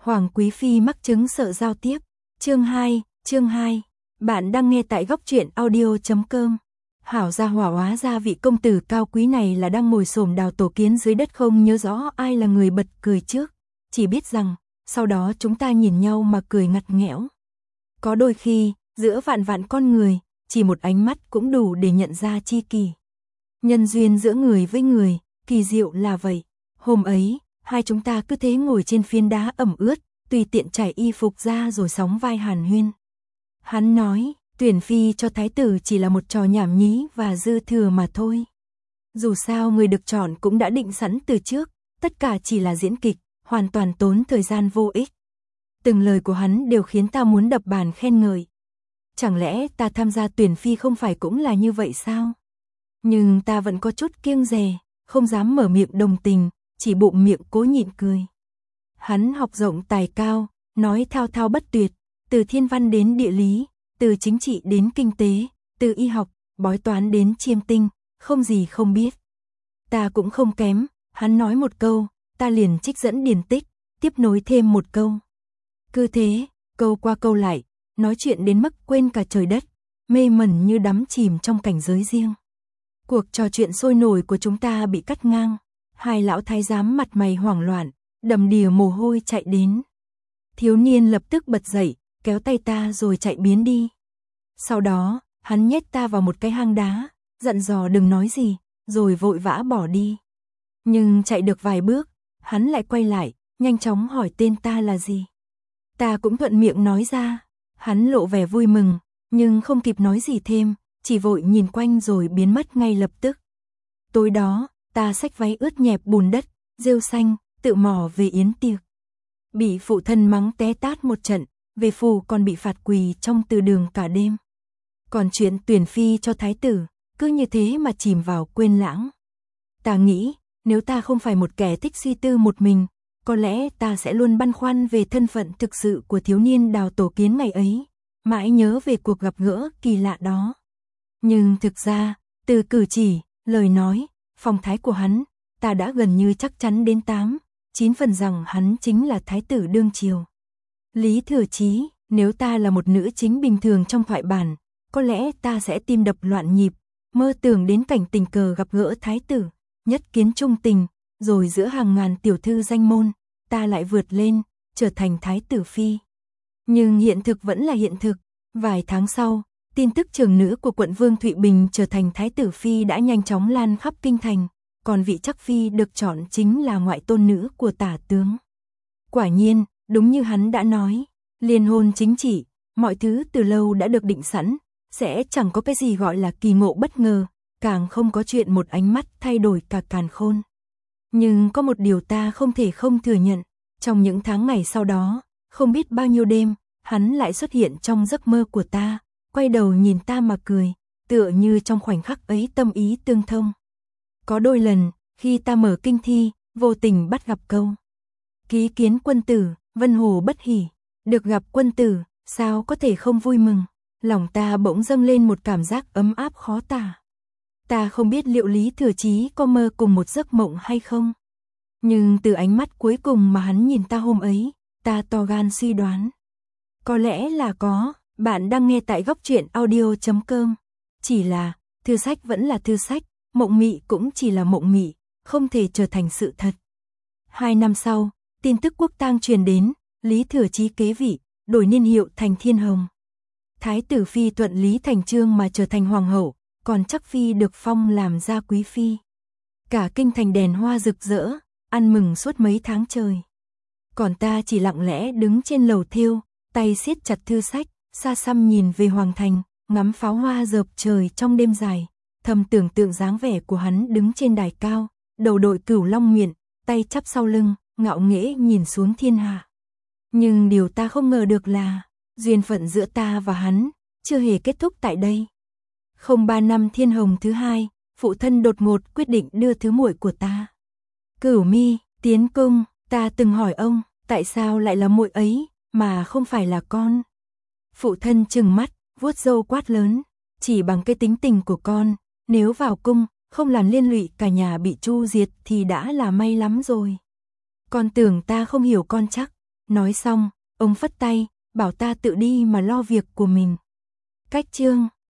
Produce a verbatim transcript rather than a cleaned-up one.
Hoàng Quý Phi mắc chứng sợ giao tiếp. Chương hai, chương hai. Bạn đang nghe tại góc truyện audio chấm com. Hảo gia hỏa hóa ra vị công tử cao quý này là đang ngồi xổm đào tổ kiến dưới đất, không nhớ rõ ai là người bật cười trước. Chỉ biết rằng, sau đó chúng ta nhìn nhau mà cười ngặt nghẽo. Có đôi khi, giữa vạn vạn con người, chỉ một ánh mắt cũng đủ để nhận ra chi kỷ. Nhân duyên giữa người với người, kỳ diệu là vậy. Hôm ấy, hai chúng ta cứ thế ngồi trên phiến đá ẩm ướt, tùy tiện trải y phục ra rồi sóng vai hàn huyên. Hắn nói, tuyển phi cho thái tử chỉ là một trò nhảm nhí và dư thừa mà thôi. Dù sao người được chọn cũng đã định sẵn từ trước, tất cả chỉ là diễn kịch, hoàn toàn tốn thời gian vô ích. Từng lời của hắn đều khiến ta muốn đập bàn khen ngợi. Chẳng lẽ ta tham gia tuyển phi không phải cũng là như vậy sao? Nhưng ta vẫn có chút kiêng dè, không dám mở miệng đồng tình, chỉ bụng miệng cố nhịn cười. Hắn học rộng tài cao, nói thao thao bất tuyệt, từ thiên văn đến địa lý, từ chính trị đến kinh tế, từ y học, bói toán đến chiêm tinh, không gì không biết. Ta cũng không kém, hắn nói một câu, ta liền trích dẫn điển tích, tiếp nối thêm một câu. Cứ thế, câu qua câu lại, nói chuyện đến mức quên cả trời đất, mê mẩn như đắm chìm trong cảnh giới riêng. Cuộc trò chuyện sôi nổi của chúng ta bị cắt ngang, hai lão thái giám mặt mày hoảng loạn, đầm đìa mồ hôi chạy đến. Thiếu niên lập tức bật dậy, kéo tay ta rồi chạy biến đi. Sau đó, hắn nhét ta vào một cái hang đá, dặn dò đừng nói gì, rồi vội vã bỏ đi. Nhưng chạy được vài bước, hắn lại quay lại, nhanh chóng hỏi tên ta là gì. Ta cũng thuận miệng nói ra, hắn lộ vẻ vui mừng, nhưng không kịp nói gì thêm, chỉ vội nhìn quanh rồi biến mất ngay lập tức. Tối đó, ta xách váy ướt nhẹp bùn đất, rêu xanh, tự mò về yến tiệc. Bị phụ thân mắng té tát một trận, về phủ còn bị phạt quỳ trong từ đường cả đêm. Còn chuyện tuyển phi cho thái tử, cứ như thế mà chìm vào quên lãng. Ta nghĩ, nếu ta không phải một kẻ thích suy tư một mình, có lẽ ta sẽ luôn băn khoăn về thân phận thực sự của thiếu niên đào tổ kiến ngày ấy, mãi nhớ về cuộc gặp gỡ kỳ lạ đó. Nhưng thực ra, từ cử chỉ, lời nói, phong thái của hắn, ta đã gần như chắc chắn đến tám, chín phần rằng hắn chính là thái tử đương triều. Lý Thừa Chí, nếu ta là một nữ chính bình thường trong thoại bản, có lẽ ta sẽ tim đập loạn nhịp, mơ tưởng đến cảnh tình cờ gặp gỡ thái tử, nhất kiến trung tình, rồi giữa hàng ngàn tiểu thư danh môn, ta lại vượt lên, trở thành thái tử phi. Nhưng hiện thực vẫn là hiện thực, vài tháng sau, tin tức trưởng nữ của quận Vương Thụy Bình trở thành thái tử phi đã nhanh chóng lan khắp kinh thành, còn vị chắc phi được chọn chính là ngoại tôn nữ của tả tướng. Quả nhiên, đúng như hắn đã nói, liên hôn chính trị, mọi thứ từ lâu đã được định sẵn, sẽ chẳng có cái gì gọi là kỳ ngộ bất ngờ, càng không có chuyện một ánh mắt thay đổi cả càn khôn. Nhưng có một điều ta không thể không thừa nhận, trong những tháng ngày sau đó, không biết bao nhiêu đêm, hắn lại xuất hiện trong giấc mơ của ta, quay đầu nhìn ta mà cười, tựa như trong khoảnh khắc ấy tâm ý tương thông. Có đôi lần, khi ta mở kinh thi, vô tình bắt gặp câu ký kiến quân tử, vân hồ bất hỉ, được gặp quân tử, sao có thể không vui mừng, lòng ta bỗng dâng lên một cảm giác ấm áp khó tả. Ta không biết liệu Lý Thừa Chí có mơ cùng một giấc mộng hay không. Nhưng từ ánh mắt cuối cùng mà hắn nhìn ta hôm ấy, ta to gan suy đoán. Có lẽ là có, bạn đang nghe tại góc truyện audio chấm com. Chỉ là, thư sách vẫn là thư sách, mộng mị cũng chỉ là mộng mị, không thể trở thành sự thật. Hai năm sau, tin tức quốc tang truyền đến, Lý Thừa Chí kế vị, đổi niên hiệu thành Thiên Hồng. Thái tử phi thuận lý thành chương mà trở thành hoàng hậu, còn chắc phi được phong làm gia quý phi. Cả kinh thành đèn hoa rực rỡ, ăn mừng suốt mấy tháng trời. Còn ta chỉ lặng lẽ đứng trên lầu thêu, tay siết chặt thư sách, xa xăm nhìn về hoàng thành, ngắm pháo hoa rợp trời trong đêm dài, thầm tưởng tượng dáng vẻ của hắn đứng trên đài cao, đầu đội cửu long miện, tay chắp sau lưng, ngạo nghễ nhìn xuống thiên hạ. Nhưng điều ta không ngờ được là, duyên phận giữa ta và hắn, chưa hề kết thúc tại đây. Không ba năm Thiên Hồng thứ hai, phụ thân đột ngột quyết định đưa thứ muội của ta. Cửu Mi, tiến cung, ta từng hỏi ông, tại sao lại là muội ấy, mà không phải là con. Phụ thân trừng mắt, vuốt râu quát lớn, chỉ bằng cái tính tình của con, nếu vào cung, không làm liên lụy cả nhà bị tru diệt thì đã là may lắm rồi. Con tưởng ta không hiểu con chắc, Nói xong, ông phất tay, bảo ta tự đi mà lo việc của mình. Cách chương